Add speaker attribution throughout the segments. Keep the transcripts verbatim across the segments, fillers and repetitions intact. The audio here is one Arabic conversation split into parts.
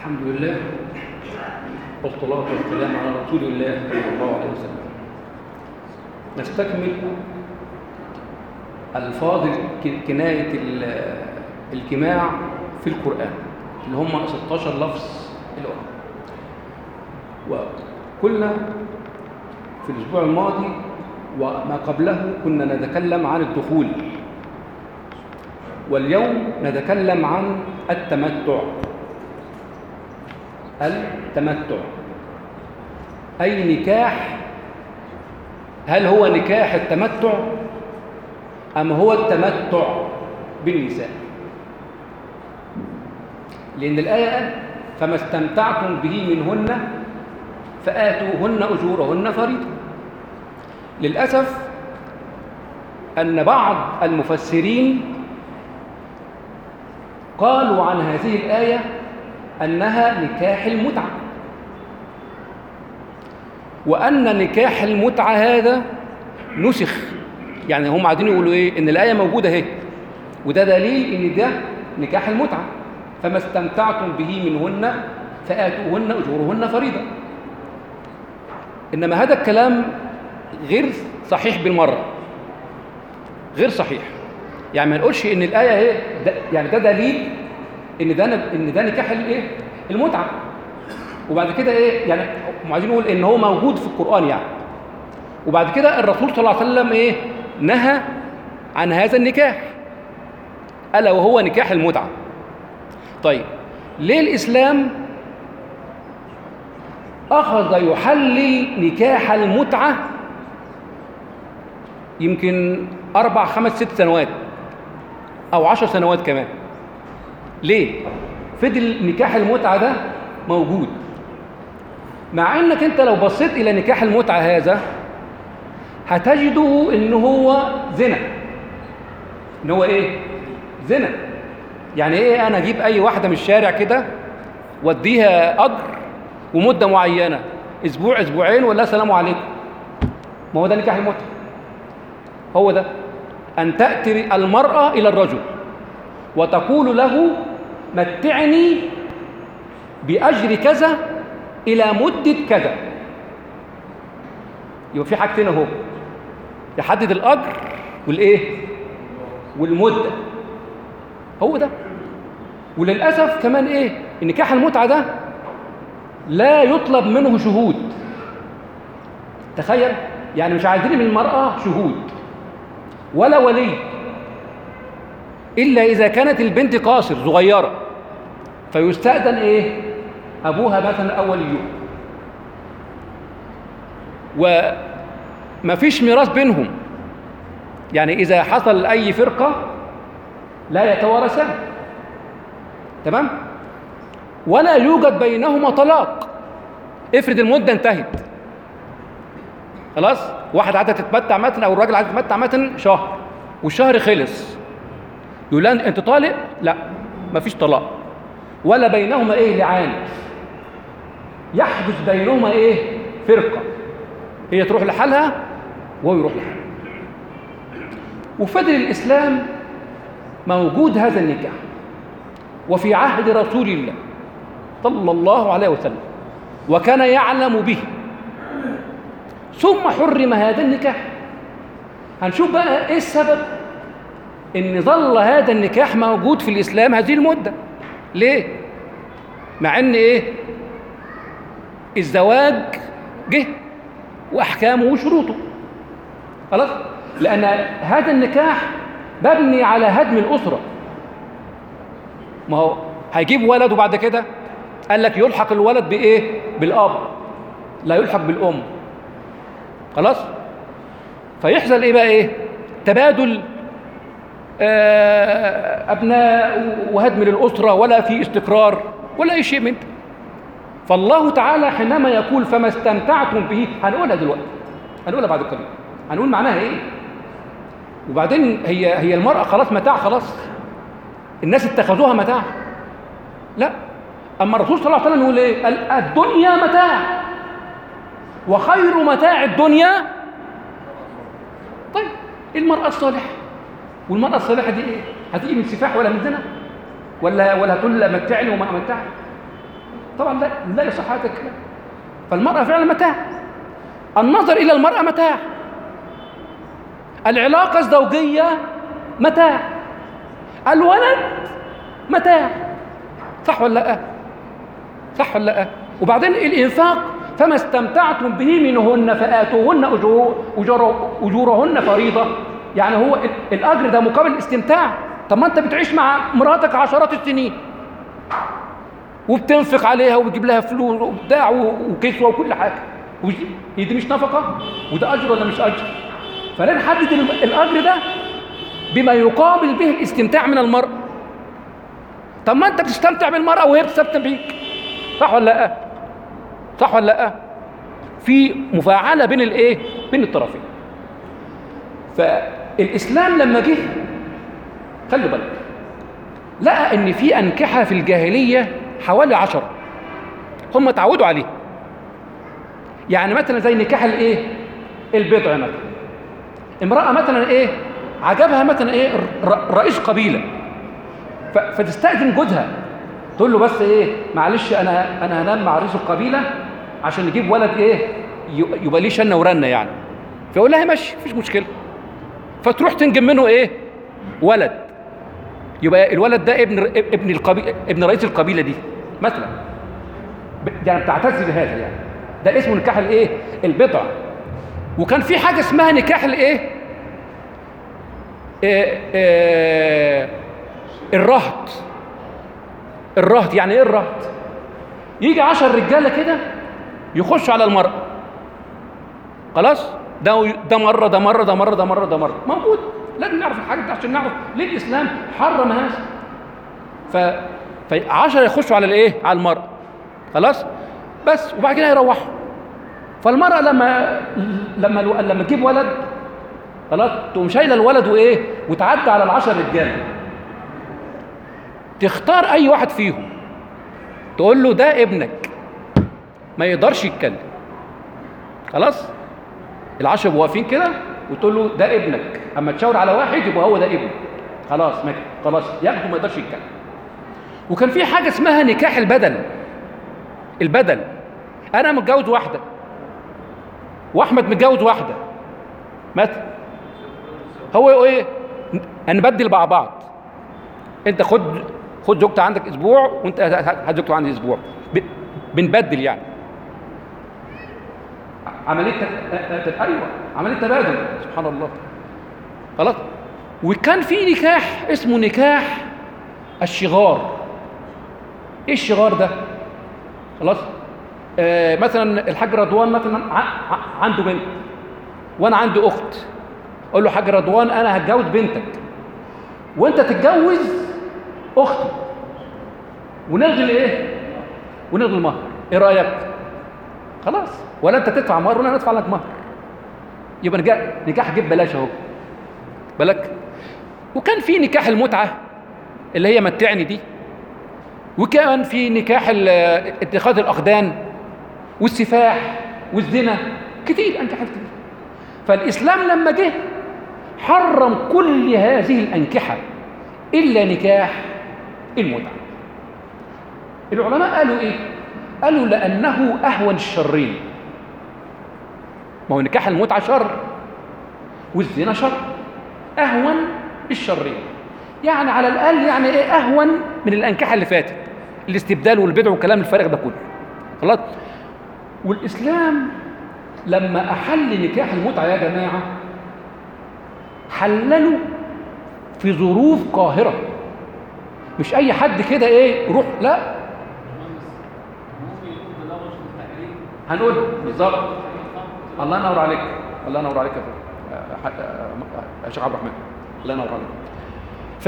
Speaker 1: الحمد لله والصلاة والسلام على رسول الله صلى الله عليه وسلم. نستكمل ألفاظ كناية الجماع في القرآن اللي هم ستة عشر لفظ الأخرى. وكنا في الأسبوع الماضي وما قبله كنا نتكلم عن الدخول، واليوم نتكلم عن التمتع. التمتع أي نكاح، هل هو نكاح التمتع أم هو التمتع بالنساء؟ لأن الآية فما استمتعتم به منهن فآتوهن أجورهن فريضة. للأسف أن بعض المفسرين قالوا عن هذه الآية أنها نكاح المتعة، وأن نكاح المتعة هذا نسخ. يعني هم عايزين يقولوا إيه؟ إن الآية موجودة اهي، وده دليل إن ده نكاح المتعة. فما استمتعتم به منهن فآتوهن أجورهن فريضة. إنما هذا الكلام غير صحيح بالمرة، غير صحيح. يعني ما نقولش إن الآية اهي ده، يعني ده دليل ان ده ان ده نكاح الايه المتعه، وبعد كده ايه يعني هم عايزين نقول ان هو موجود في القرآن يعني. وبعد كده الرسول صلى الله عليه وسلم ايه نهى عن هذا النكاح، الا وهو نكاح المتعه. طيب ليه الاسلام اخذ يحلل نكاح المتعه يمكن اربع خمس ست سنوات او عشر سنوات كمان؟ ليه فضل نكاح المتعة ده موجود؟ مع انك انت لو بصيت الى نكاح المتعة هذا هتجده ان هو زنا. ان هو ايه؟ زنا. يعني ايه انا اجيب اي واحدة من الشارع كده واديها اجر ومدة معينة، اسبوع اسبوعين ولا سلام عليكم؟ ما هو ده نكاح المتعة. هو ده ان تأتي المرأة الى الرجل وتقول له متعني بأجر كذا إلى مدة كذا. يبقى في حاجتين اهو، يحدد الأجر والإيه والمدة. هو ده. وللأسف كمان إيه النكاح المتعة ده لا يطلب منه شهود. تخيل، يعني مش عايزين من المرأة شهود ولا ولي، إلا إذا كانت البنت قاصر صغيرة فيستأذن إيه أبوها مثلا أول يوم. وما فيش ميراث بينهم، يعني إذا حصل أي فرقة لا يتوارثان، تمام؟ ولا يوجد بينهما طلاق. افرض المدة انتهت خلاص، واحد عادة تتمتع مثلا أو الراجل عادة تتمتع مثلا شهر والشهر خلص، يقول انت طالق؟ لا، مفيش طلاق. ولا بينهما ايه لعان، يحدث بينهما ايه فرقه، هي تروح لحالها وهو يروح لحاله. وفضل الاسلام موجود هذا النكاح وفي عهد رسول الله صلى الله عليه وسلم، وكان يعلم به، ثم حرم هذا النكاح. هنشوف بقى ايه السبب إن ظل هذا النكاح موجود في الإسلام هذه المدة. ليه؟ مع إن إيه؟ الزواج جه وأحكامه وشروطه خلاص؟ لأن هذا النكاح مبني على هدم الأسرة. ما هو هيجيب ولد وبعد كده قال لك يلحق الولد بإيه؟ بالأب، لا يلحق بالأم. خلاص؟ فيحصل إيه بقى إيه؟ تبادل أبناء وهدم للأسرة، ولا في استقرار ولا أي شيء من ده. فالله تعالى حينما يقول فما استمتعتم به، هنقولها دلوقتي، هنقولها بعد قليل، هنقول معناها إيه. وبعدين هي هي المرأة خلاص متاع، خلاص الناس اتخذوها متاع؟ لا. أما الرسول صلى الله عليه وسلم يقول إيه؟ الدنيا متاع وخير متاع الدنيا طيب المرأة الصالحة. والمرأة الصالحة دي ايه؟ هتيجي من سفاح ولا من زنا؟ ولا ولا هتقول لا متعني وما امتعني؟ طبعا لا لا يصح هذا الكلام. فالمرأة فعلا متاع، النظر إلى المرأة متاع، العلاقة الزوجية متاع، الولد متاع، صح ولا لا؟ صح ولا لا؟ وبعدين الإنفاق، فما استمتعتم به منهن فآتوهن أجور أجور أجورهن فريضة، يعني هو الأجر ده مقابل الاستمتاع. طب ما أنت بتعيش مع مراتك عشرات السنين وبتنفق عليها وبتجيب لها فلوس وبتاع وكسوة وكل حاجة، هي دي مش نفقة؟ وده أجر ولا مش أجر؟ فلا نحدد الأجر ده بما يقابل به الاستمتاع من المرأة. طب ما أنت بتستمتع بالمرأة وهي بتستمتع بيك، صح ولا لا؟ صح ولا لا؟ في مفاعلة بين الايه؟ بين الطرفين. فالإسلام لما جه خلوا بالك لقى ان في أنكحة في الجاهلية حوالي عشرة هم اتعودوا عليه. يعني مثلا زي نكاح الايه؟ البضع مثلا. امرأة مثلا ايه؟ عجبها مثلا ايه؟ رئيس قبيلة، فتستأذن جوزها تقول له بس ايه؟ معلش انا انا هنام مع رئيس القبيلة عشان نجيب ولد ايه؟ يبقى ليه شنة ورنة يعني. فيقول لها ماشي مفيش مشكلة. فتروح تنجم منه ايه؟ ولد. يبقى الولد ده ابن ابن القبيلة، ابن رئيس القبيلة دي مثلا. يعني بتعتز بهذا، يعني ده اسمه نكاح الايه؟ البضع. وكان في حاجة اسمها نكاح الايه؟ إيه إيه الرهط. الرهط يعني ايه الرهط؟ يجي عشر رجاله كده يخشوا على المرأة، خلاص؟ ده ده مره ده مره ده مره ده مره ده مره موجود. لازم نعرف الحاجات دي عشان نعرف ليه الاسلام حرم هذا. ف فعشرة يخشوا على الايه؟ على المرأة، خلاص؟ بس وبعد كده يروحوا. فالمرأة لما لما لما تجيب ولد، خلاص، تقوم شايله الولد وايه؟ وتعدي على العشر رجاله، تختار اي واحد فيهم تقول له ده ابنك، ما يقدرش يتكلم، خلاص؟ العشر واقفين كده وتقول له ده ابنك، اما تشاور على واحد يبقى هو ده ابنك، خلاص؟ ما خلاص ياخده ما يقدرش يتكلم. وكان في حاجه اسمها نكاح البدل. البدل، انا متجوز واحده واحمد متجوز واحده مثلا، هو ايه؟ هنبدل مع بعض، انت خد خد زوجتي عندك اسبوع وانت هات زوجته عندي اسبوع، بنبدل يعني عمليه ايوه عمليه تبادل، سبحان الله، خلاص. وكان في نكاح اسمه نكاح الشغار. ايه الشغار ده؟ خلاص، آه مثلا الحاج رضوان مثلا عنده بنت وانا عندي اخت، اقول له حاج رضوان انا هتجوز بنتك وانت تتجوز اختي، ونلغي ايه؟ ونلغي المهر. ايه رايك؟ خلاص، ولا انت تدفع مهر ولا انا ادفع لك مهر، يبقى نكاح نكاح جيب بلاش اهو، بالك. وكان في نكاح المتعه اللي هي متعني دي، وكان في نكاح اتخاذ الاخدان والسفاح والزنا، كتير انكحات كتير. فالاسلام لما جه حرم كل هذه الانكحه الا نكاح المتعه. العلماء قالوا ايه؟ قالوا لانه اهون الشرين. ما هو نكاح المتعه شر والزنا شر، اهون الشرين، يعني على الاقل يعني ايه؟ اهون من الانكحه اللي فاتت، الاستبدال والبدع والكلام الفارغ ده كله، خلاص. والاسلام لما احل نكاح المتعه يا جماعه حلله في ظروف قاهره، مش اي حد كده ايه روح، لا. هنقول بالظبط. الله ينور عليك، الله ينور عليك يا شيخ عبد الرحمن، الله ينور عليك. ف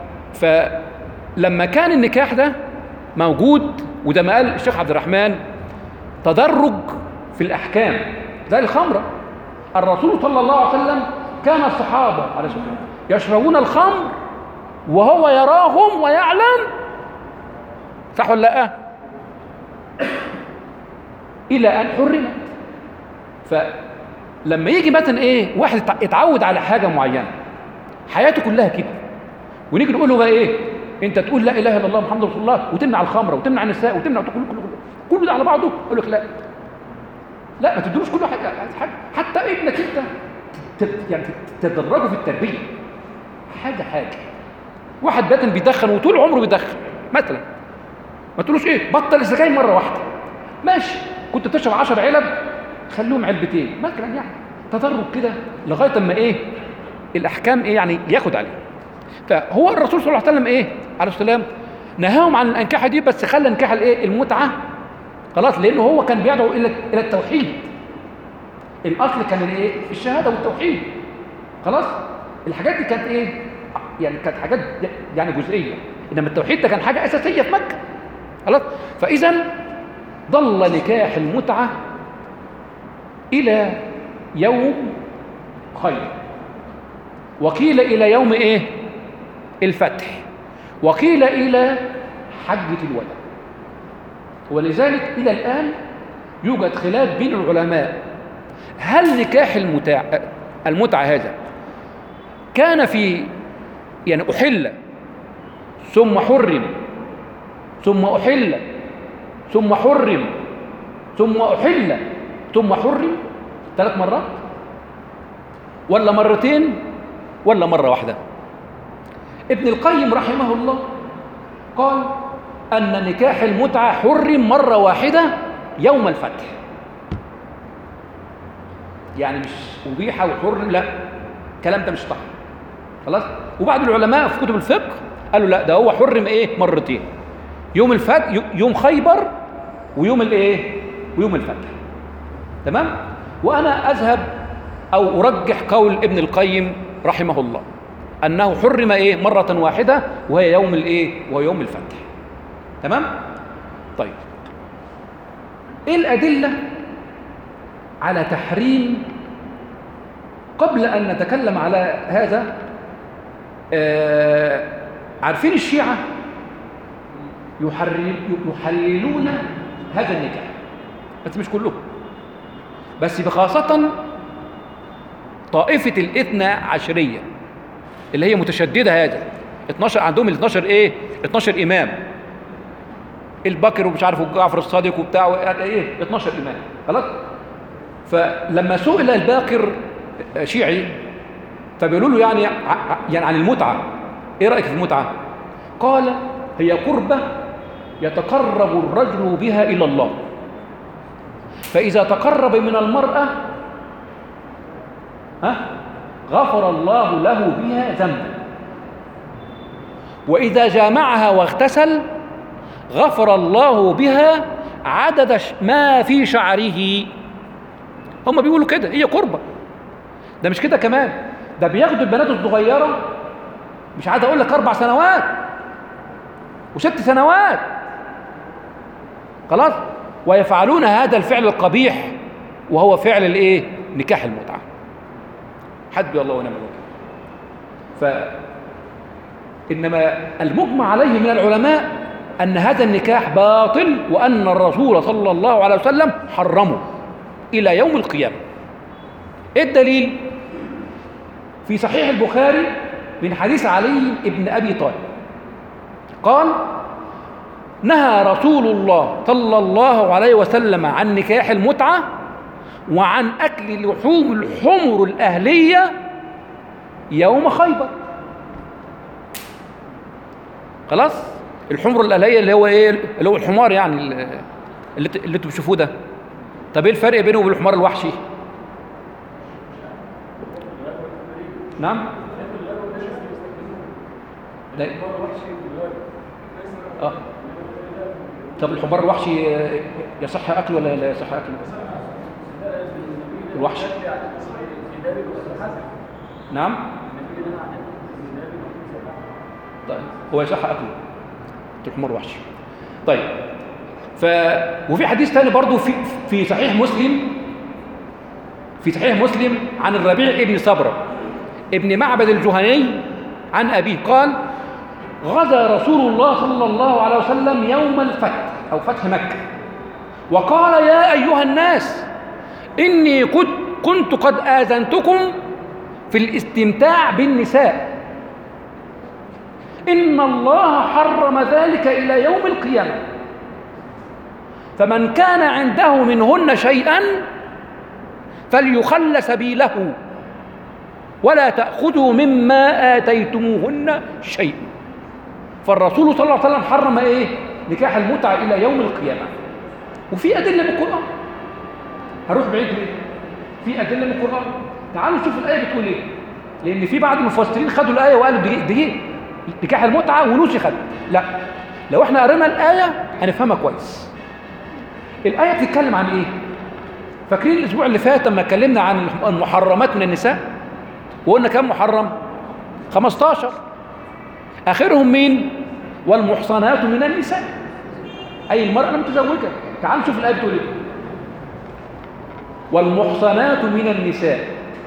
Speaker 1: فلما كان النكاح ده موجود، وده ما قال الشيخ عبد الرحمن تدرج في الاحكام زي الخمره. الرسول صلى الله عليه وسلم كان الصحابه عليه الصلاه والسلام يشربون الخمر وهو يراهم ويعلم، صح ولا لا؟ الى ان حرمت. فلما يجي مثلا ايه واحد اتعود على حاجه معينه حياته كلها كده، ونيجي نقول له بقى ايه؟ انت تقول لا اله الا الله محمد رسول الله وتمنع الخمره وتمنع النساء وتمنع كل كل كل كله ده على بعضه. يقول لك لا لا ما تدروش كله حاجه، حتى ابنك انت يعني تدرجه في التربيه حاجه حاجه. واحد ده بيدخن وطول عمره بيدخن مثلا، ما تقولوش ايه بطل السجاير مره واحده، ماشي، كنت بتشرب عشر علب خليهم علبتين مثلا، يعني تدرج كده لغايه اما ايه الاحكام ايه يعني ياخد عليه. فهو الرسول صلى الله عليه وسلم ايه عليه السلام نهاهم عن الانكحه دي، بس خلى انكاح الايه المتعه خلاص، لانه هو كان بيدعو الى الى التوحيد. الاصل كان الايه الشهاده والتوحيد خلاص. الحاجات دي كانت ايه يعني كانت حاجات يعني جزئيه، انما التوحيد ده كان حاجه اساسيه في مكه خلاص. فاذا ظل نكاح المتعه الى يوم خيبر، وقيل الى يوم ايه الفتح، وقيل الى حجه الوداع. ولذلك الى الان يوجد خلاف بين العلماء، هل نكاح المتع المتعه هذا كان في يعني احل ثم حرم ثم احل ثم حرم ثم احل ثم حرم ثلاث مرات، ولا مرتين، ولا مره واحده؟ ابن القيم رحمه الله قال ان نكاح المتعه حرم مره واحده يوم الفتح، يعني مش ابيح وحرم، لا الكلام ده مش صح خلاص. وبعض العلماء في كتب الفقه قالوا لا ده هو حرم ايه مرتين، يوم الفتح يوم خيبر ويوم الايه ويوم الفتح، تمام. وانا اذهب او ارجح قول ابن القيم رحمه الله انه حرم ايه مره واحده وهي يوم الايه وهو يوم الفتح، تمام. طيب ايه الادله على تحريم؟ قبل ان نتكلم على هذا آه عارفين الشيعه يحرم يحللون هذا النكاح، بس مش كلهم، بس بخاصة طائفة الاثنى عشرية اللي هي متشددة. هذا اتناشر عندهم ال اتناشر ايه اتناشر امام، البكر ومش عارف جعفر الصادق وبتاع ايه اتناشر امام خلاص. فلما سئل الباقر شيعي فبيقولوا له يعني يعني عن المتعة، ايه رأيك في المتعة؟ قال هي قربة يتقرب الرجل بها إلى الله، فإذا تقرب من المرأة ها غفر الله له بها ذنبا، وإذا جامعها واغتسل غفر الله بها عدد ما في شعره. هم بيقولوا كده هي قربة. ده مش كده كمان، ده بياخدوا البنات الصغيرة، مش عايز أقول لك أربع سنوات وست سنوات خلاص، ويفعلون هذا الفعل القبيح وهو فعل الايه نكاح المتعه. حسبي الله ونعم الوكيل. فانما المجمع عليه من العلماء ان هذا النكاح باطل، وان الرسول صلى الله عليه وسلم حرمه الى يوم القيامه. ايه الدليل؟ في صحيح البخاري من حديث علي بن ابي طالب قال نهى رسول الله صلى الله عليه وسلم عن نكاح المتعة وعن أكل لحوم الحمر الأهلية يوم خيبر. خلاص، الحمر الأهلية اللي هو إيه؟ اللي هو الحمار يعني اللي اللي انتوا بتشوفوه ده. طب إيه الفرق بينه وبين الحمار الوحشي؟ نعم؟ لا. آه. طب الحمار الوحشي يصح أكله ولا لا يصح أكله؟ الوحشي نعم. طيب هو يصح أكله الحمار الوحشي. طيب ف وفي حديث ثاني برضو في في صحيح مسلم في صحيح مسلم عن الربيع ابن صبرة ابن معبد الجهني عن أبيه قال غزا رسول الله صلى الله عليه وسلم يوم الفتح أو فتح مكة وقال يا أيها الناس إني كنت قد آذنتكم في الاستمتاع بالنساء، إن الله حرم ذلك إلى يوم القيامة، فمن كان عنده منهن شيئا فليخل سبيله ولا تأخذوا مما آتيتموهن شيئا. فالرسول صلى الله عليه وسلم حرم ايه؟ نكاح المتعة إلى يوم القيامة. وفي أدلة من القرآن. هروح بعيد ليه؟ في أدلة من القرآن. تعالوا نشوف الآية بتقول ايه. لأن في بعض المفسرين خدوا الآية وقالوا دي, دي نكاح المتعة ونسخت. لا، لو احنا قرينا الآية هنفهمها كويس. الآية بتتكلم عن ايه؟ فاكرين الأسبوع اللي فات لما اتكلمنا عن المحرمات من النساء؟ وقلنا كم محرم؟ خمستاشر. آخرهم مين؟ والمحصنات من النساء، أي المرأة المتزوجة. تعالوا نشوف الآية بتقول ايه. والمحصنات من النساء،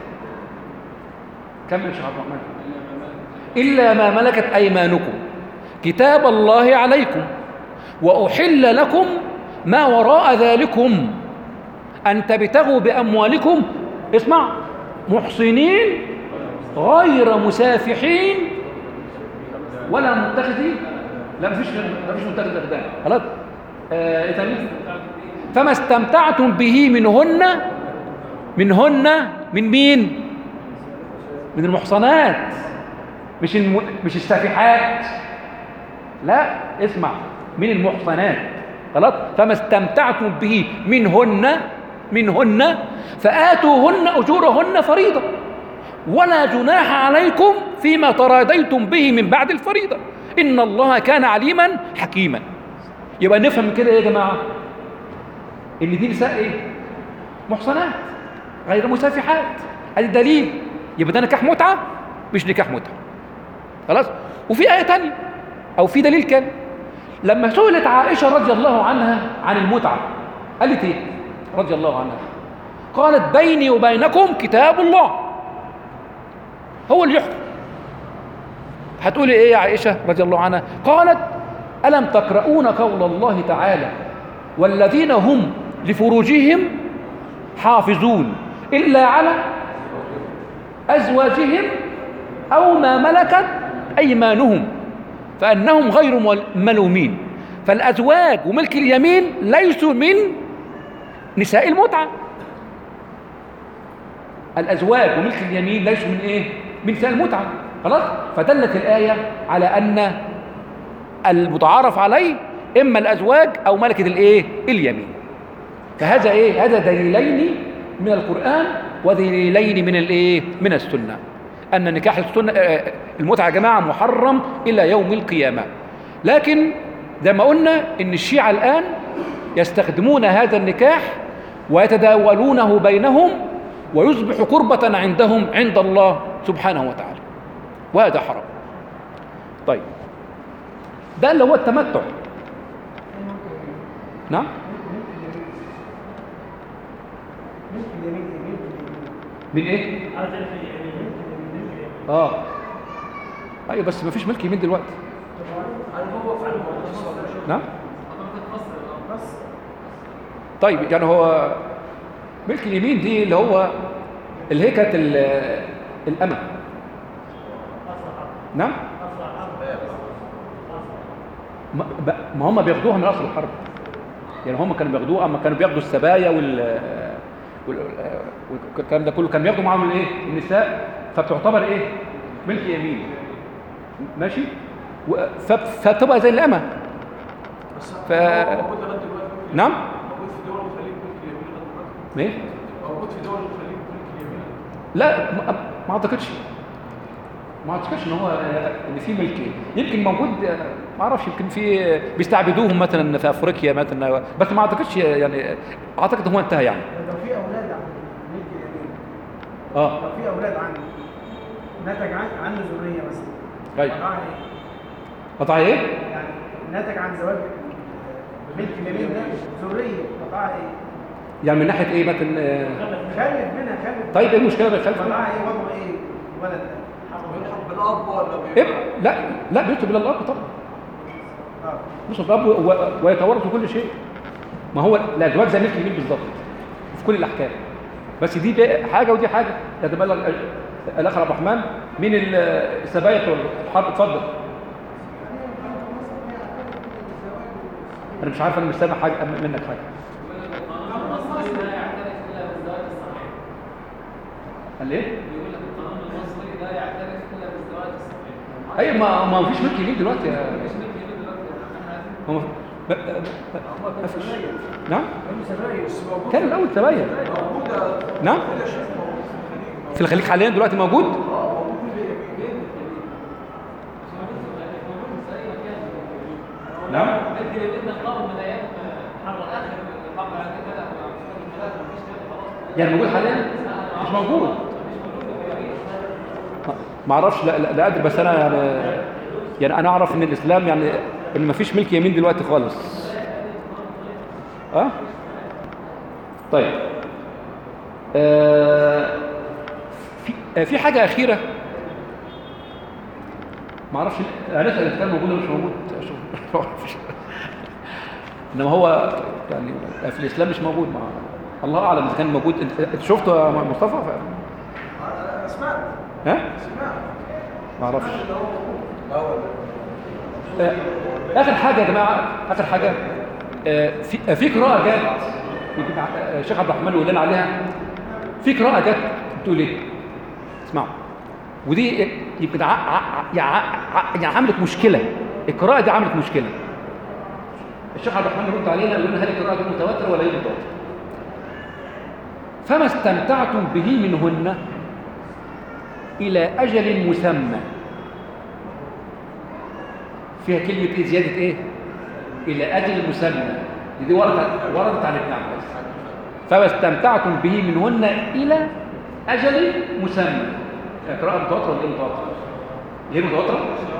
Speaker 1: كمل يا شيخ عبد الرحمن. إلا ما ملكت أيمانكم كتاب الله عليكم وأحل لكم ما وراء ذلكم أن تبتغوا بأموالكم، اسمع، محصنين غير مسافحين ولا متخذين، لا مفيش مفيش متخذ أخدان، خلاص. آه إيه تاني؟ فما استمتعتم به منهن منهن من مين؟ من المحصنات، مش الم... مش السافحات، لا، اسمع، من المحصنات، خلاص. فما استمتعتم به منهن منهن فآتوهن أجورهن فريضة ولا جناح عليكم فيما تراضيتم به من بعد الفريضة إن الله كان عليما حكيما. يبقى نفهم من كده ايه يا جماعة؟ ان دي نساء ايه؟ محصنات غير مسافحات. ادي دليل. يبقى ده نكاح متعة مش نكاح متعة، خلاص. وفي آية تانية أو في دليل كان لما سئلت عائشة رضي الله عنها عن المتعة قالت ايه رضي الله عنها؟ قالت بيني وبينكم كتاب الله هو اللي يحكم. هتقولي ايه يا عائشة رضي الله عنها؟ قالت ألم تقرؤون قول الله تعالى والذين هم لفروجهم حافظون إلا على أزواجهم أو ما ملكت أيمانهم فأنهم غير ملومين. فالأزواج وملك اليمين ليسوا من نساء المتعة. الأزواج وملك اليمين ليسوا من إيه؟ من نساء المتعة، خلاص. فدلت الآية على أن المتعارف عليه إما الأزواج أو ملكة الإيه؟ اليمين. فهذا إيه؟ هذا دليلين من القرآن ودليلين من الإيه؟ من السنة، أن نكاح السنة المتعة يا جماعة محرم إلى يوم القيامة. لكن زي ما قلنا إن الشيعة الآن يستخدمون هذا النكاح ويتداولونه بينهم ويصبح قربة عندهم عند الله سبحانه وتعالى، وهذا حرام. طيب ده اللي هو التمتع. نعم. من ايه؟ اه ايوه بس ما فيش ملك يمين دلوقتي. نعم. طيب يعني هو ملك اليمين دي اللي هو اللي هي كانت الأمة. نعم. ما هم بياخدوها من أصل الحرب، يعني هم كانوا بياخدوها، اما كانوا بياخدوا السبايا وال والكلام ده كله كان بياخدوا معاهم الايه؟ النساء، فبتعتبر ايه؟ ملك يمين، ماشي. فتبقى زي الأمة. ف... نعم.
Speaker 2: موجود في دول الخليج ملك اليمين
Speaker 1: ايه؟
Speaker 2: موجود في دول الخليج ملك اليمين.
Speaker 1: لا ما اعتقدش ما اعتقدش ان هو ان في ملك، يمكن موجود ما اعرفش، يمكن في بيستعبدوهم مثلا في افريقيا مثلا، بس ما اعتقدش، يعني اعتقد هو انتهى يعني.
Speaker 3: لو في اولاد عن ملك اليمين،
Speaker 1: اه
Speaker 3: لو في اولاد عنه نتج عن عنه ذريه مثلا،
Speaker 1: طيب
Speaker 3: قطعها ايه؟
Speaker 1: قطع ايه؟
Speaker 3: يعني نتج عن زواج ملك اليمين ده ذريه، قطعها ايه؟
Speaker 1: يعني من ناحيه ايه مثلا؟
Speaker 3: خلف منها خلف.
Speaker 1: طيب ايه المشكله بالخلف؟
Speaker 3: قطعها ايه؟ وضعه ايه؟ الولد ده
Speaker 2: بيلحق بالاب ولا
Speaker 1: إيه؟
Speaker 2: بيبقى؟
Speaker 1: لا لا بيكتب الى الاب طبعا،
Speaker 3: اه
Speaker 1: بيكتب الاب و- ويتورث كل شيء. ما هو الازواج زي ملك اليمين بالظبط في كل الاحكام، بس دي, دي حاجه ودي حاجه. يتبلغ الاخ عبد الرحمن من السبايا بتوع الحرب. اتفضل. انا مش عارف، انا مش سامع حاجه منك حاجه.
Speaker 4: القانون المصري لا يعترف الا بالزواج الصحيح.
Speaker 1: قال ايه؟
Speaker 4: بيقول لك القانون المصري لا يعترف الا بالزواج الصحيح.
Speaker 1: ايوه، ما ما فيش ملك يمين دلوقتي يا
Speaker 4: مش ملك يمين دلوقتي، احنا عايزين
Speaker 1: هو ما ما فيش. نعم
Speaker 3: كانوا سبايك.
Speaker 2: بس موجود
Speaker 1: كان الاول سبايا.
Speaker 2: موجودة
Speaker 1: نعم
Speaker 2: كده شيء موجود في الخليج.
Speaker 1: في الخليج حاليا دلوقتي موجود.
Speaker 2: اه موجود في
Speaker 1: نعم
Speaker 4: ملك اليمين ده قانون من ايام حرب الاخر الحرب العالميه كده مفيش تاني خلاص.
Speaker 1: يعني موجود حاليا؟ مش موجود. ما اعرفش، لا لا لا ادري، بس انا يعني يعني انا اعرف ان الاسلام يعني ان ما فيش ملك يمين دلوقتي خالص. اه طيب آه في آه في حاجه اخيره ما اعرفش، هنسال اذا كان موجود ولا مش موجود. ما اعرفش. انما هو يعني في الاسلام مش موجود. مع الله اعلم اذا كان موجود. انت شفته يا مصطفى؟
Speaker 2: انا سمعت
Speaker 1: ها
Speaker 2: سمعت
Speaker 1: ما اعرفش.
Speaker 2: اللي هو موجود الاول.
Speaker 1: آه، اخر حاجه يا جماعه، اخر حاجه آه، في آه، في قراءه جت يمكن آه، الشيخ عبد الرحمن يقول لنا عليها. في قراءه جت بتقول ايه؟ اسمعوا، ودي يمكن ع- ع- يعني ع- يعني عملت مشكله. القراءه دي عملت مشكله. الشيخ عبد الرحمن يرد علينا يقول لنا هل القراءه دي متواتره ولا غير متواتره؟ فما استمتعتم به منهن الى اجل مسمى. فيها كلمة إيه؟ زيادة إيه؟ إلى أجل مسمى. دي وردت وردت عن ابن عباس. فما استمتعتم به منهن إلى أجل مسمى. قراءة متواترة ولا إيه متواترة؟ غير متواترة؟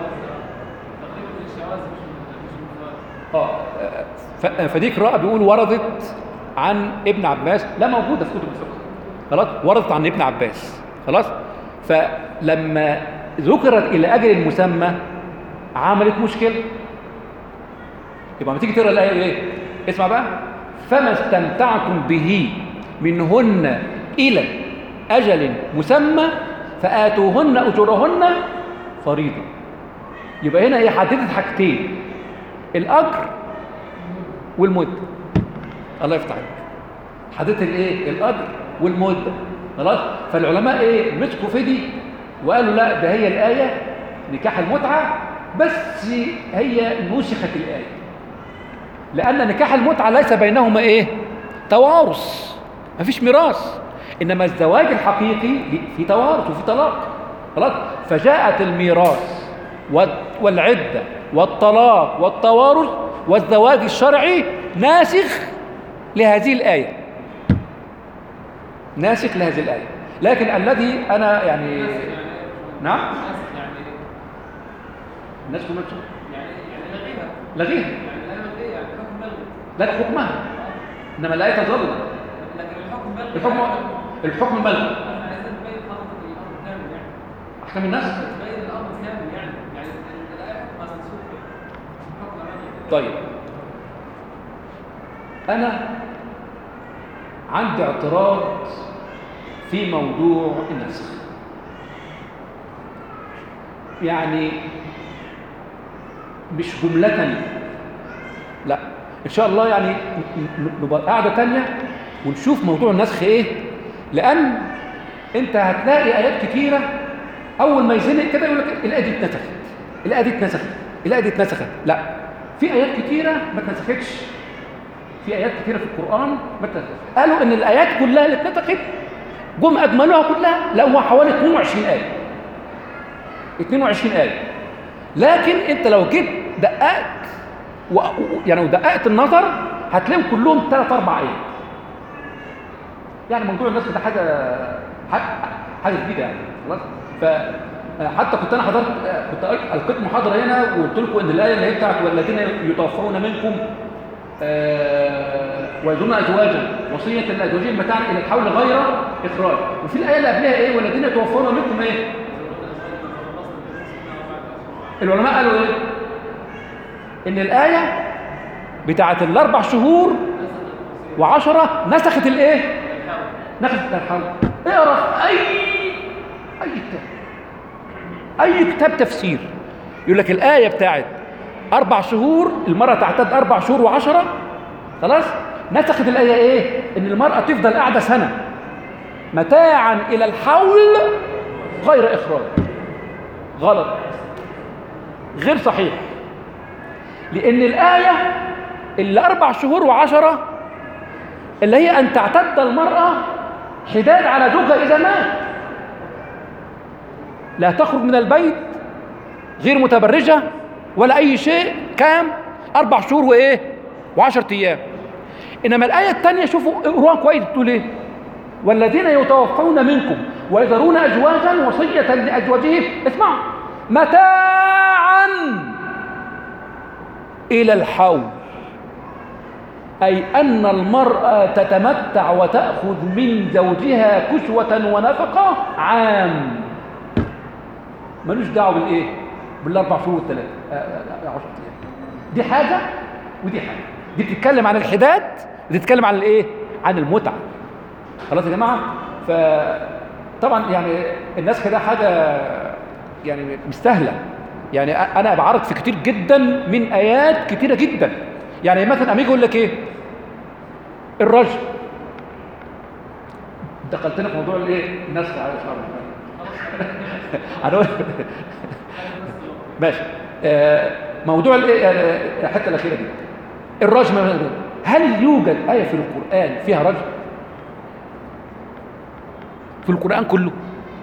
Speaker 1: آه ف- فدي قراءة بيقول وردت عن ابن عباس، لا موجودة في كتب الفقه. خلاص؟ وردت عن ابن عباس. خلاص؟ فلما ذكرت إلى أجل المسمى عملت مشكلة. يبقى ما تيجي تقرا الآية ايه؟ اسمع بقى. فما استمتعتم به منهن إلى أجل مسمى فآتوهن أجورهن فريضة. يبقى هنا ايه؟ حددت حاجتين، الأجر والمدة. الله يفتح عليك. حددت الايه؟ الأجر والمدة. خلاص؟ فالعلماء ايه؟ مسكوا في دي وقالوا لا، ده هي الآية نكاح المتعة، بس هي نسخت الآية، لأن نكاح المتعة ليس بينهما إيه؟ توارث، مفيش ميراث. إنما الزواج الحقيقي في توارث وفي طلاق. خلاص؟ فجاءت الميراث والعدة والطلاق والتوارث والزواج الشرعي ناسخ لهذه الآية، ناسخ لهذه الآية. لكن الذي أنا يعني نعم الناس كلها تشوف
Speaker 4: يعني يعني لغيها
Speaker 1: لغيها،
Speaker 4: يعني لا ملغيه، يعني حكم ملغي.
Speaker 1: لا حكمها، انما الايه تظل.
Speaker 4: لكن الحكم ملغي.
Speaker 1: الحكم الحكم ملغي.
Speaker 4: احنا عايزين نبين خطوه الامر كامل يعني.
Speaker 1: احكام الناس.
Speaker 4: تبين الامر كامل يعني يعني الايه حكمها منسوخ حكم ملغي.
Speaker 1: طيب انا عندي اعتراض في موضوع النسخ. يعني مش جملة، لا ان شاء الله يعني نبقى قاعدة تانية ونشوف موضوع النسخ ايه. لان انت هتلاقي ايات كتيرة اول ما يزنق كده يقول لك الايه دي اتنسخت، الايه دي اتنسخت، الايه دي اتنسخت. لا، في ايات كتيرة ما اتنسختش. في ايات كتيرة في القرآن ما اتنسختش. قالوا ان الايات كلها اللي اتنسخت جم اجملوها كلها، لا هو حوالي اتنين وعشرين آية، اتنين وعشرين آية. لكن انت لو جيت دققت و... يعني ودققت النظر هتلاقيهم كلهم ثلاث اربع آيات. يعني موضوع النسخ ده حاجه حاجه جديده يعني. خلاص؟ فحتى كنت انا حضرت، كنت القيت محاضره هنا وقلت لكم ان الايه اللي هي بتاعت والذين يتوفون منكم آه ويذرون ازواجا وصيه لازواجهم متاعا الى الحول غير اخراج. وفي الايه اللي قبلها ايه؟ والذين يتوفون منكم ايه؟ العلماء قالوا ايه؟ ان الايه بتاعت الاربع شهور وعشرة نسخت الايه؟ نسخت الحول. اقرا في اي اي كتاب، اي كتاب تفسير يقول لك الايه بتاعت أربع شهور، المرأة تعتد أربع شهور وعشرة، خلاص نسخت الآية إيه؟ إن المرأة تفضل قاعدة سنة متاعا إلى الحول غير إخراج. غلط، غير صحيح، لأن الآية اللي أربع شهور وعشرة اللي هي أن تعتد المرأة حداد على زوجها إذا مات، لا تخرج من البيت غير متبرجة ولا أي شيء، كام؟ أربع شهور وإيه؟ وعشرة أيام. إنما الآية الثانية شوفوا اقروها كويس، بتقول إيه؟ والذين يتوفون منكم ويذرون أزواجا وصية لأزواجهم، اسمعوا، متاعا إلى الحول، أي أن المرأة تتمتع وتأخذ من زوجها كسوة ونفقة عام، ملوش دعوة بالإيه؟ بالأربع شهور والثلاثة عشر أيام. دي حاجة ودي حاجة، دي بتتكلم عن الحداد ودي بتتكلم عن الإيه؟ عن المتعة. خلاص يا جماعة؟ فطبعا يعني الناس كده حاجة يعني مش سهلة، يعني أنا بعرض في كتير جدا من آيات كتيرة جدا. يعني مثلا أميجي يقول لك إيه؟ الرجل، دخلتنا في موضوع الإيه؟ النسخ على هنقول ماشي. آه موضوع الايه الحته الاخيره دي، الرجم، هل يوجد ايه في القران فيها رجم؟ في القران كله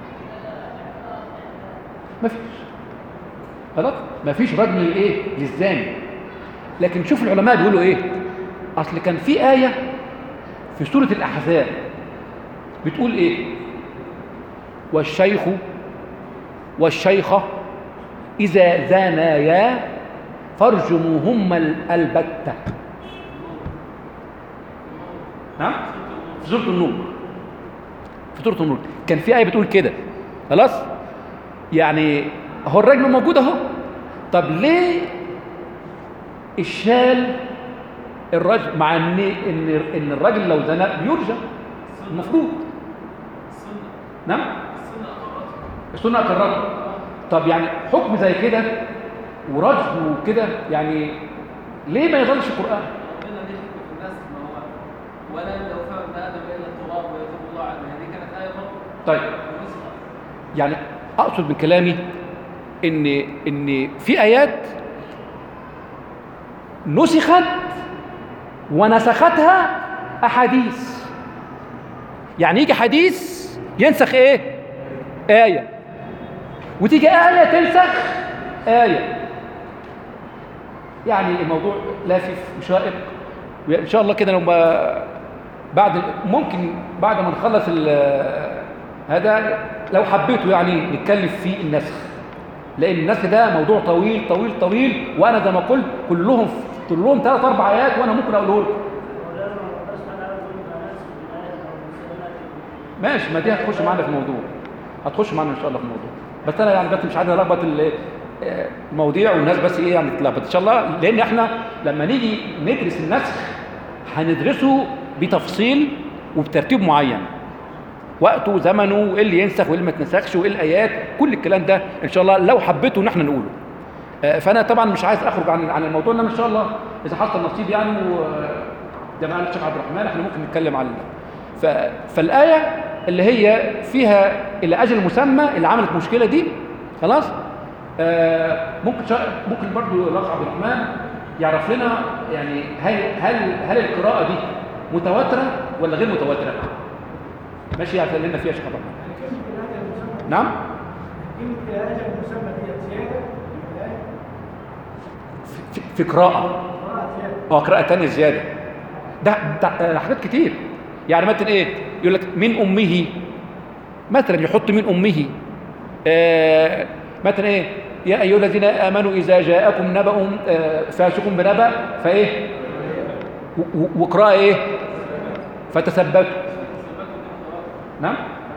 Speaker 1: ما فيش، خلاص ما فيش رجم الايه للزاني. لكن شوف العلماء بيقولوا ايه، اصل كان في ايه في سوره الاحزاب بتقول ايه؟ والشيخ والشيخة إذا زانيا فارجموهما البتة. نعم؟ في سورة النور، في سورة النور كان في آية بتقول كده، خلاص؟ يعني هو الرجم موجود أهو، طب ليه الشال الرجم مع إن إن إن الراجل لو زنى بيرجم المفروض؟ نعم؟ السنة أقررها. طب يعني حكم زي كده ورجم وكده، يعني ليه ما يظلش القرآن؟
Speaker 4: ربنا ليه حكم في الناس، ما هو ولا لو فهم ابن آدم إلا التراب ويتوب الله عنه، هذه كانت آية برضه.
Speaker 1: طيب يعني أقصد من كلامي إن إن في آيات نسخت ونسختها أحاديث. يعني يجي حديث ينسخ إيه؟ آية، وتيجي آية تنسخ آية. يعني الموضوع لافف وشائق، وإن شاء الله كده لما بعد ممكن بعد ما نخلص هذا لو حبيتوا يعني نتكلم في النسخ، لأن النسخ ده موضوع طويل طويل طويل، وأنا زي ما قلت كلهم كلهم ثلاث أربع آيات وأنا ممكن أقوله لكم. ماشي، ما دي هتخش معانا في الموضوع، هتخش معانا ان شاء الله في الموضوع، بس انا يعني بس مش عايز الخبط المواضيع والناس بس ايه يعني تتلخبط ان شاء الله، لان احنا لما نيجي ندرس النسخ هندرسه بتفصيل وبترتيب معين، وقته وزمنه وايه اللي ينسخ وايه اللي ما يتنسخش وايه الايات، كل الكلام ده ان شاء الله لو حبيتوا ان احنا نقوله. فانا طبعا مش عايز اخرج عن عن الموضوع، انما ان شاء الله اذا حصل نصيب يعني زي ما قال الشيخ عبد الرحمن احنا ممكن نتكلم عن ف... فالايه اللي هي فيها الى اجل مسمى اللي عملت مشكله دي، خلاص آه ممكن شا... ممكن برضو الاخ عبد الرحمن يعرف لنا يعني هل هل هل القراءه دي متواتره ولا غير متواتره؟ ماشي، يعرف لنا فيها شيخ عبد الرحمن. نعم،
Speaker 3: يمكن الآية المسمى دي زيادة
Speaker 1: في, في قراءه اه قراءه ثانيه زياده، ده, ده حاجات كتير. يعني مثلا ايه يقول لك من امه، مثلا يحط من امه آه مثلا ايه يا ايها الذين امنوا اذا جاءكم نبأ آه فاسق بنبأ فايه وقراءه ايه فتثبتوا. نعم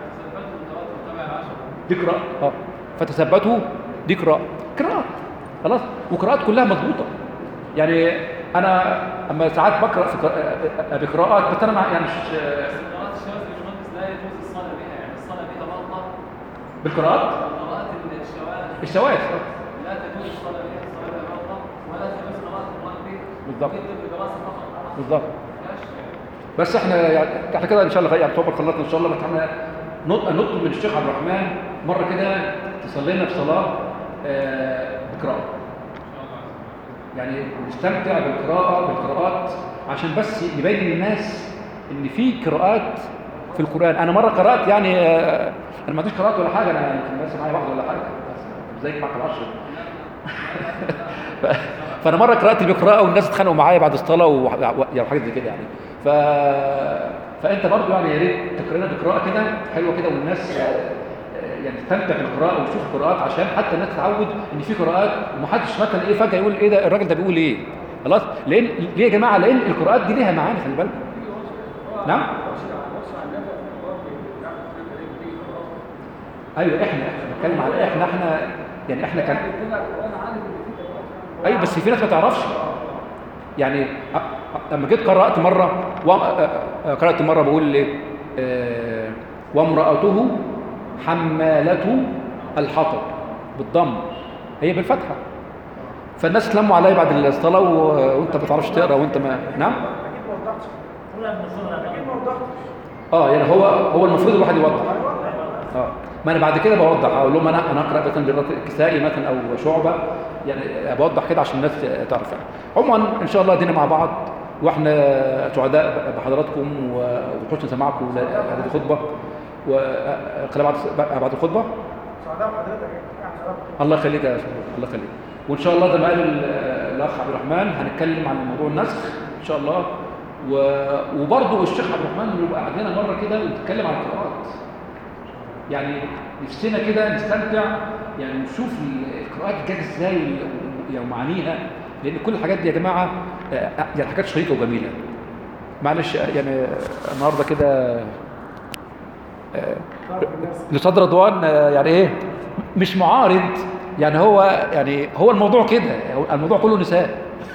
Speaker 1: دي قراءه اه فتثبتوا، دي قراءه قراءه خلاص، وقراءات كلها مضبوطه. يعني انا اما ساعات بقرا في بقراءات بس انا مع يعني مش
Speaker 4: قراءات الشواذ لا يجوز الصلاة بها، يعني الصلاة بها باطلة.
Speaker 1: بالقراءات
Speaker 4: قراءات الشواذ
Speaker 1: الشواذ
Speaker 4: لا تجوز الصلاة بها، الصلاة بها باطلة، ولا في مثل قراءة القرآن دي
Speaker 1: بالضبط.
Speaker 4: ممكن دراسة فقط.
Speaker 1: بالظبط. بس احنا يعني احنا كده ان شاء الله يعني توفر خلصنا ان شاء الله. بس احنا نط- نطلب من الشيخ عبد الرحمن مره كده تصلي لنا في صلاه آه، بقراءه. يعني نستمتع بالقراءه بالقراءات عشان بس نبين للناس ان في قراءات في القران. انا مره قرات يعني آه، انا ما عنديش قراءات ولا حاجه، انا يمكن بس معايا واحده ولا حاجه بس زيك معك العشر. ف- فانا مره قرات بقراءه والناس اتخانقوا معايا بعد الصلاه ويعني حاجات زي كده يعني. ف فانت برضو يعني يا ريت تقرا لنا بقراءه كده حلوه كده والناس آه، يعني تستمتع بالقراءه وتشوف القراءات عشان حتى الناس تتعود ان في قراءات ومحدش مثلا ايه فجاه يقول ايه ده الراجل ده بيقول ايه. خلاص لان ليه يا جماعه؟ لان القراءات دي ليها معاني خلي بالك. نعم ايوه احنا احنا بنتكلم على احنا احنا يعني احنا كان ايوه بس في ناس ما تعرفش يعني. أ- أ- لما جيت قرات مره و... أ- أ- قرات مره بقول ايه آه، وامراته حماله الحطب بالضم هي بالفتحه. فالناس اتلموا عليا بعد الصلاه و... وانت ما بتعرفش تقرا وانت ما نعم
Speaker 2: اكيد ما وضحتش. اكيد ما وضحتش.
Speaker 1: اه يعني هو هو المفروض الواحد يوضح. اه ما انا بعد كده بوضح اقول لهم انا انا اقرا مثلا بالرات الكسائي مثلا او شعبه يعني بوضح كده عشان الناس تعرف يعني. عموما ان شاء الله دينا مع بعض واحنا سعداء بحضراتكم وحسن سماعكم لهذه الخطبه وقال بعد بعد الخطبه.
Speaker 3: سعداء بحضرتك يا حضرتك.
Speaker 1: الله يخليك يا شيخ الله يخليك. وان شاء الله زي ما قال ال- الاخ عبد الرحمن هنتكلم عن موضوع النسخ ان شاء الله و- وبرضه الشيخ عبد الرحمن يبقى قاعدين مره كده ونتكلم عن القراءات. يعني نفسنا كده نستمتع يعني نشوف القراءات جت ازاي و- ومعانيها لان كل الحاجات دي يا جماعه آه، يعني حاجات شيقه وجميله. معلش آه، يعني النهارده كده آه، الاستاذ رضوان آه، يعني ايه مش معارض يعني هو يعني هو الموضوع كده هو الموضوع كله نساء.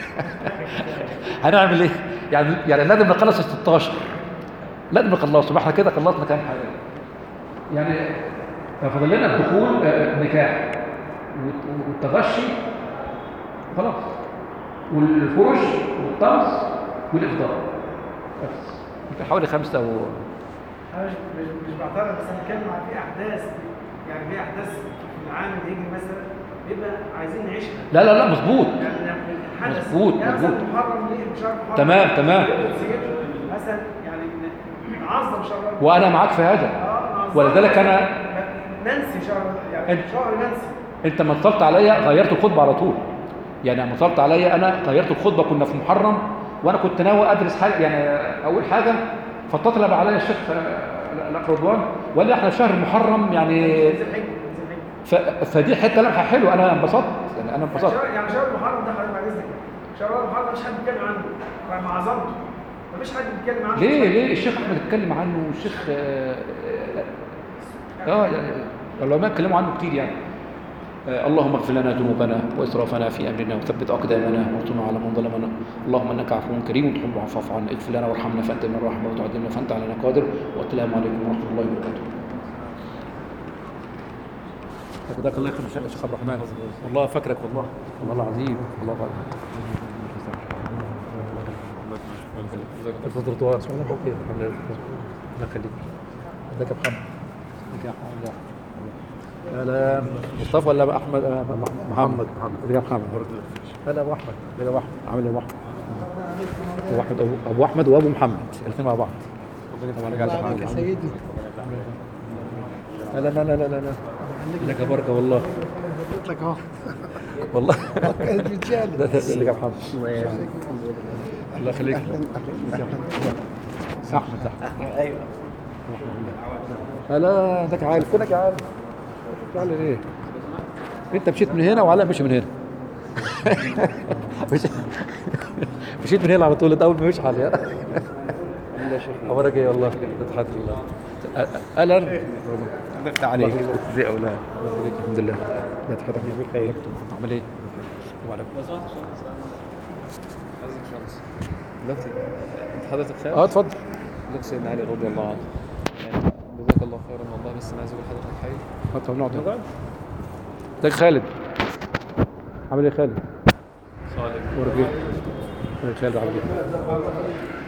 Speaker 1: هنعمل ايه يعني يعني لازم نخلص ال ستاشر لازم نخلصه. ما احنا كده خلصنا كام حاجه يعني فاضل لنا الدخول آه، نكاح والت- والتغشي خلاص والفرش والطمس والافطار بس يبقى حوالي خمسه و...
Speaker 3: انا مش مش مش بعترض بس انا بتكلم عن في احداث يعني في احداث في العام اللي يجي مثلا بيبقى عايزين نعيشها.
Speaker 1: لا لا لا مظبوط
Speaker 3: يعني الحدث
Speaker 1: مظبوط،
Speaker 3: يعني مثلا
Speaker 1: مظبوط.
Speaker 3: محرم ليه شهر محرم
Speaker 1: تمام، تمام.
Speaker 3: مثلا يعني نعظم شهر رمضان.
Speaker 1: وانا معاك في هذا
Speaker 3: اه نعظم.
Speaker 1: ولذلك انا
Speaker 3: ننسي شهر يعني
Speaker 1: أنت-
Speaker 3: شهر ننسي.
Speaker 1: انت ما اتصلت عليا غيرت الخطبه على طول. يعني لما اتصلت عليا انا غيرت الخطبه كنا في محرم وانا كنت ناوي ادرس حاجه يعني اول حاجه فاتصل عليا الشيخ آه، الاخ رضوان وقال لي احنا في شهر محرم يعني
Speaker 3: ننزل حج ننزل حج.
Speaker 1: ف... فدي حته لمحه حلوه انا انبسطت يعني انا
Speaker 3: يعني
Speaker 1: انبسطت.
Speaker 3: شهر يعني شهر محرم ده حضرتك بعد اذنك شهر محرم مش حد بيتكلم عنه مع عظمته مفيش حد بيتكلم عنه.
Speaker 1: ليه ليه الشيخ احمد اتكلم عنه والشيخ اه, آه يعني العلماء اتكلموا عنه كتير يعني. آه اللهم اغفر لنا ذنوبنا واسرافنا في امرنا وثبت اقدامنا وانصرنا على من ظلمنا. اللهم انك عفو كريم تحب العفو فاعف عنا. اغفر لنا وارحمنا فانت من الرحمه وتعذبنا فانت علينا قادر. والسلام عليكم ورحمه الله وبركاته. جزاك الله خير يا شيخ عبد الرحمن والله فاكرك والله والله العظيم والله فاكرك. استاذ رضوان سؤال ابوك ايه الله يخليك. ازيك يا محمد؟ ازيك يا محمد؟ هلا مصطفى ولا احمد؟ آه، محمد محمد ازيك يا محمد؟ هلا ابو احمد ازيك يا ابو احمد؟ عامل ايه يا ابو احمد؟ ابو احمد أبو- ابو احمد وابو محمد الاثنين مع بعض. الله يا سيدي. لا لا لا لا لا لا لك بركه والله
Speaker 2: قلت لك اهو.
Speaker 1: والله
Speaker 2: كانت بتجالد.
Speaker 1: لا لا لك يا محمد الله يخليك. احمد احمد
Speaker 2: ايوه.
Speaker 1: لا انت عارف فينك يا عارف تعال ليه انت مشيت من هنا وعلاء مشي من هنا. مش- مشيت من هنا على طول اول ما يشحن يا اخبارك ايه والله تضحك الله اهلا
Speaker 2: ضفت عليك.
Speaker 1: ازاي اولاد الحمد لله لا تحضر بخير عامل ايه وعليكم
Speaker 5: دلوقتي انت حضرتك خير؟
Speaker 1: اه اتفضل
Speaker 5: دلوقتي سيدنا علي رضي الله عنه يعني جزاك الله خيرا والله بس انا عايز اقول لحضرتك حاجه.
Speaker 1: اتفضل نقعد ازيك خالد عامل ايه خالد
Speaker 5: صالح
Speaker 1: ورجيت. رجال عبد